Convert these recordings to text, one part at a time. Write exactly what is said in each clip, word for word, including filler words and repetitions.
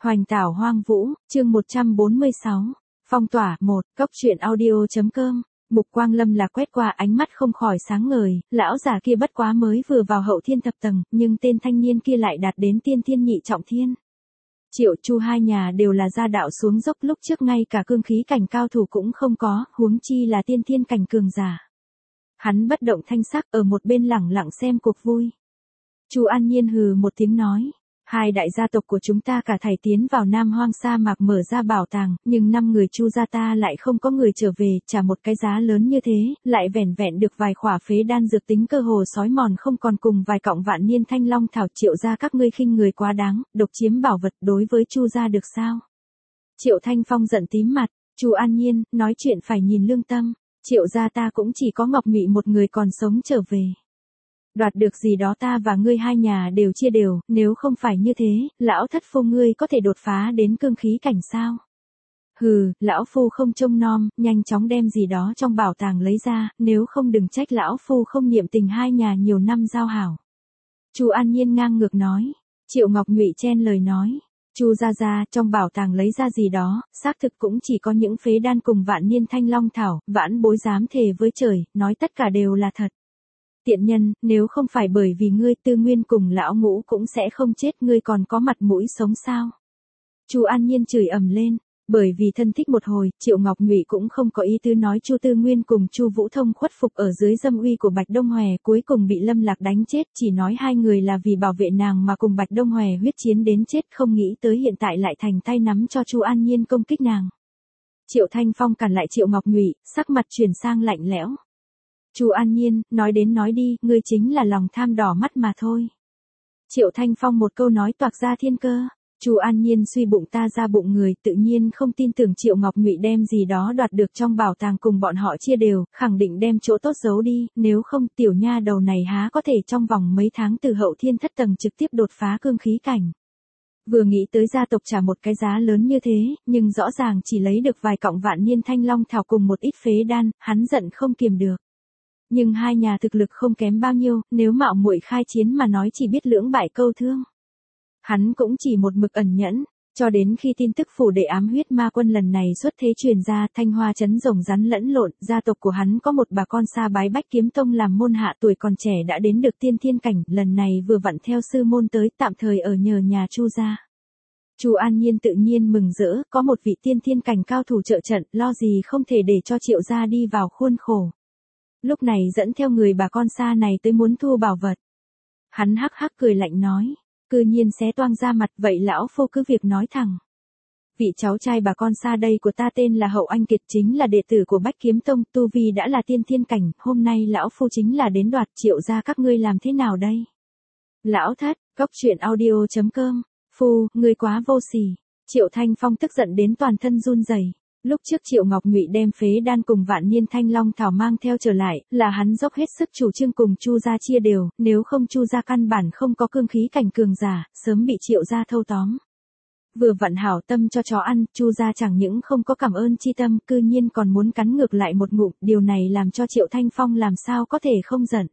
Hoành tảo hoang vũ, chương một trăm bốn mươi sáu. Phong tỏa, một, cốc truyện audio.com. Mục Quang Lâm là quét qua ánh mắt không khỏi sáng ngời, lão già kia bất quá mới vừa vào hậu thiên thập tầng, nhưng tên thanh niên kia lại đạt đến tiên thiên nhị trọng thiên. Triệu Chu hai nhà đều là gia đạo xuống dốc, lúc trước ngay cả cương khí cảnh cao thủ cũng không có, huống chi là tiên thiên cảnh cường giả. Hắn bất động thanh sắc ở một bên lẳng lặng xem cuộc vui. Chu An Nhiên hừ một tiếng nói. Hai đại gia tộc của chúng ta cả thảy tiến vào Nam Hoang sa mạc mở ra bảo tàng, nhưng năm người Chu gia ta lại không có người trở về, trả một cái giá lớn như thế, lại vẻn vẹn được vài khỏa phế đan dược tính cơ hồ sói mòn không còn cùng vài cọng vạn niên thanh long thảo. Triệu gia các ngươi khinh người quá đáng, độc chiếm bảo vật đối với Chu gia được sao? Triệu Thanh Phong giận tím mặt. Chu An Nhiên, nói chuyện phải nhìn lương tâm, Triệu gia ta cũng chỉ có Ngọc Ngụy một người còn sống trở về. Đoạt được gì đó ta và ngươi hai nhà đều chia đều, nếu không phải như thế, lão thất phu ngươi có thể đột phá đến cương khí cảnh sao? Hừ, lão phu không trông nom, nhanh chóng đem gì đó trong bảo tàng lấy ra, nếu không đừng trách lão phu không niệm tình hai nhà nhiều năm giao hảo. Chu An Nhiên ngang ngược nói. Triệu Ngọc Ngụy chen lời nói. Chu gia gia, trong bảo tàng lấy ra gì đó, xác thực cũng chỉ có những phế đan cùng vạn niên thanh long thảo, vãn bối dám thề với trời, nói tất cả đều là thật. Tiện nhân, nếu không phải bởi vì ngươi Tư Nguyên cùng lão Ngũ cũng sẽ không chết, ngươi còn có mặt mũi sống sao? Chu An Nhiên chửi ầm lên, bởi vì thân thích một hồi, Triệu Ngọc Ngụy cũng không có ý tứ nói Chu Tư Nguyên cùng Chu Vũ Thông khuất phục ở dưới dâm uy của Bạch Đông Hòe, cuối cùng bị Lâm Lạc đánh chết, chỉ nói hai người là vì bảo vệ nàng mà cùng Bạch Đông Hòe huyết chiến đến chết, không nghĩ tới hiện tại lại thành tay nắm cho Chu An Nhiên công kích nàng. Triệu Thanh Phong cản lại Triệu Ngọc Ngụy, sắc mặt chuyển sang lạnh lẽo. Chu An Nhiên, nói đến nói đi, ngươi chính là lòng tham đỏ mắt mà thôi. Triệu Thanh Phong một câu nói toạc ra thiên cơ. Chu An Nhiên suy bụng ta ra bụng người, tự nhiên không tin tưởng Triệu Ngọc Ngụy đem gì đó đoạt được trong bảo tàng cùng bọn họ chia đều, khẳng định đem chỗ tốt giấu đi, nếu không tiểu nha đầu này há có thể trong vòng mấy tháng từ hậu thiên thất tầng trực tiếp đột phá cương khí cảnh. Vừa nghĩ tới gia tộc trả một cái giá lớn như thế, nhưng rõ ràng chỉ lấy được vài cọng vạn niên thanh long thảo cùng một ít phế đan, hắn giận không kiềm được. Nhưng hai nhà thực lực không kém bao nhiêu, nếu mạo muội khai chiến mà nói chỉ biết lưỡng bại câu thương. Hắn cũng chỉ một mực ẩn nhẫn, cho đến khi tin tức phủ đệ ám huyết ma quân lần này xuất thế truyền ra, Thanh Hoa trấn rồng rắn lẫn lộn, gia tộc của hắn có một bà con xa bái Bách Kiếm Tông làm môn hạ, tuổi còn trẻ đã đến được tiên thiên cảnh, lần này vừa vặn theo sư môn tới, tạm thời ở nhờ nhà Chu gia. Chu An Nhiên tự nhiên mừng rỡ, có một vị tiên thiên cảnh cao thủ trợ trận, lo gì không thể để cho Triệu gia đi vào khuôn khổ. Lúc này dẫn theo người bà con xa này tới muốn thu bảo vật. Hắn hắc hắc cười lạnh nói, cư nhiên xé toang ra mặt, vậy lão phu cứ việc nói thẳng. Vị cháu trai bà con xa đây của ta tên là Hậu Anh Kiệt, chính là đệ tử của Bách Kiếm Tông, tu vi đã là tiên thiên cảnh, hôm nay lão phu chính là đến đoạt Triệu gia các ngươi làm thế nào đây? Lão thất, cốc truyện audio.com, phu, ngươi quá vô sỉ. Triệu Thanh Phong tức giận đến toàn thân run rẩy. Lúc trước Triệu Ngọc Ngụy đem phế đan cùng vạn niên thanh long thảo mang theo trở lại, là hắn dốc hết sức chủ trương cùng Chu gia chia đều, nếu không Chu gia căn bản không có cương khí cảnh cường giả, sớm bị Triệu gia thâu tóm. Vừa vặn hảo tâm cho chó ăn, Chu gia chẳng những không có cảm ơn chi tâm, cư nhiên còn muốn cắn ngược lại một ngụm, điều này làm cho Triệu Thanh Phong làm sao có thể không giận.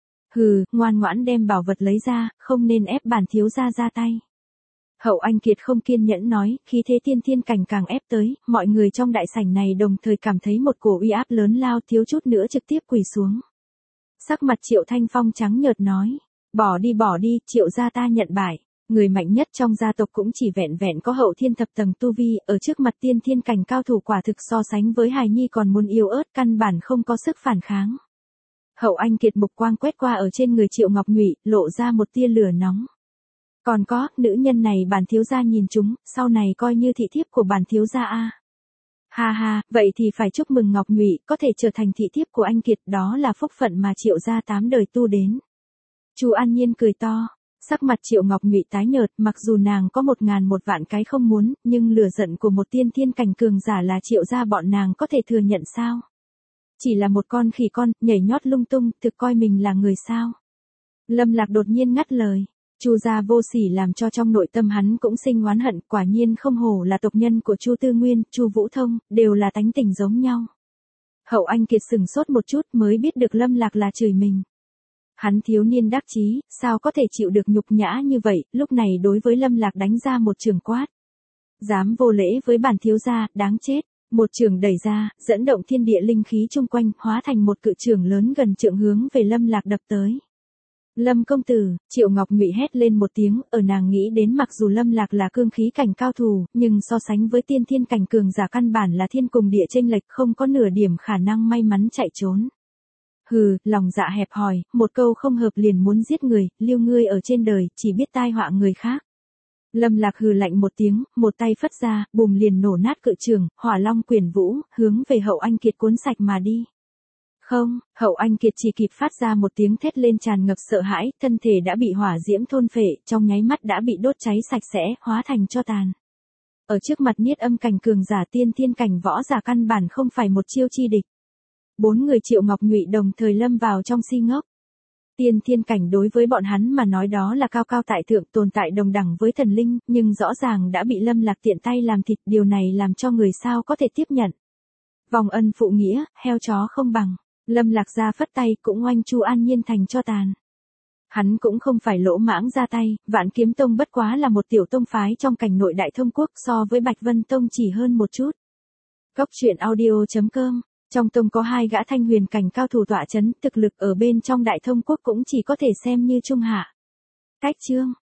Hừ, ngoan ngoãn đem bảo vật lấy ra, không nên ép bản thiếu gia ra tay. Hậu Anh Kiệt không kiên nhẫn nói, khí thế tiên thiên cảnh càng ép tới, mọi người trong đại sảnh này đồng thời cảm thấy một cổ uy áp lớn lao, thiếu chút nữa trực tiếp quỳ xuống. Sắc mặt Triệu Thanh Phong trắng nhợt nói, bỏ đi bỏ đi, Triệu gia ta nhận bại, người mạnh nhất trong gia tộc cũng chỉ vẹn vẹn có hậu thiên thập tầng tu vi, ở trước mặt tiên thiên cảnh cao thủ quả thực so sánh với hài nhi còn muốn yếu ớt, căn bản không có sức phản kháng. Hậu Anh Kiệt mục quang quét qua ở trên người Triệu Ngọc Ngụy, lộ ra một tia lửa nóng. Còn có, nữ nhân này bản thiếu gia nhìn chúng, sau này coi như thị thiếp của bản thiếu gia a. Ha ha, vậy thì phải chúc mừng Ngọc Ngụy, có thể trở thành thị thiếp của anh Kiệt, đó là phúc phận mà Triệu gia tám đời tu đến. Chu An Nhiên cười to, sắc mặt Triệu Ngọc Ngụy tái nhợt, mặc dù nàng có một ngàn một vạn cái không muốn, nhưng lửa giận của một tiên thiên cảnh cường giả là Triệu gia bọn nàng có thể thừa nhận sao? Chỉ là một con khỉ con, nhảy nhót lung tung, thực coi mình là người sao? Lâm Lạc đột nhiên ngắt lời. Chu gia vô sỉ làm cho trong nội tâm hắn cũng sinh oán hận, quả nhiên không hổ là tộc nhân của Chu Tư Nguyên, Chu Vũ Thông, đều là tánh tình giống nhau. Hậu Anh Kiệt sừng sốt một chút mới biết được Lâm Lạc là chửi mình. Hắn thiếu niên đắc chí, sao có thể chịu được nhục nhã như vậy, lúc này đối với Lâm Lạc đánh ra một trường quát. Dám vô lễ với bản thiếu gia, đáng chết. Một trường đẩy ra, dẫn động thiên địa linh khí chung quanh, hóa thành một cự trường lớn gần trượng hướng về Lâm Lạc đập tới. Lâm công tử, Triệu Ngọc Nhụy hét lên một tiếng, ở nàng nghĩ đến mặc dù Lâm Lạc là cương khí cảnh cao thủ, nhưng so sánh với tiên thiên cảnh cường giả căn bản là thiên cùng địa chênh lệch, không có nửa điểm khả năng may mắn chạy trốn. Hừ, lòng dạ hẹp hòi, một câu không hợp liền muốn giết người, lưu ngươi ở trên đời, chỉ biết tai họa người khác. Lâm Lạc hừ lạnh một tiếng, một tay phất ra, bùm liền nổ nát cự trường, hỏa long quyển vũ, hướng về Hậu Anh Kiệt cuốn sạch mà đi. Không, Hậu Anh Kiệt chỉ kịp phát ra một tiếng thét lên tràn ngập sợ hãi, thân thể đã bị hỏa diễm thôn phệ, trong nháy mắt đã bị đốt cháy sạch sẽ, hóa thành tro tàn. Ở trước mặt Niết Âm cảnh cường giả tiên thiên cảnh võ giả căn bản không phải một chiêu chi địch. Bốn người Triệu Ngọc Nhụy đồng thời lâm vào trong si ngốc. Tiên thiên cảnh đối với bọn hắn mà nói đó là cao cao tại thượng, tồn tại đồng đẳng với thần linh, nhưng rõ ràng đã bị Lâm Lạc tiện tay làm thịt, điều này làm cho người sao có thể tiếp nhận. Vòng ân phụ nghĩa, heo chó không bằng. Lâm Lạc ra phất tay, cũng oanh Chu An Nhiên thành cho tàn. Hắn cũng không phải lỗ mãng ra tay, Vạn Kiếm Tông bất quá là một tiểu tông phái trong cảnh nội Đại Thông Quốc, so với Bạch Vân Tông chỉ hơn một chút. Cốc truyện audio chấm com. Trong tông có hai gã thanh huyền cảnh cao thủ tọa chấn, thực lực ở bên trong Đại Thông Quốc cũng chỉ có thể xem như trung hạ. Cách chương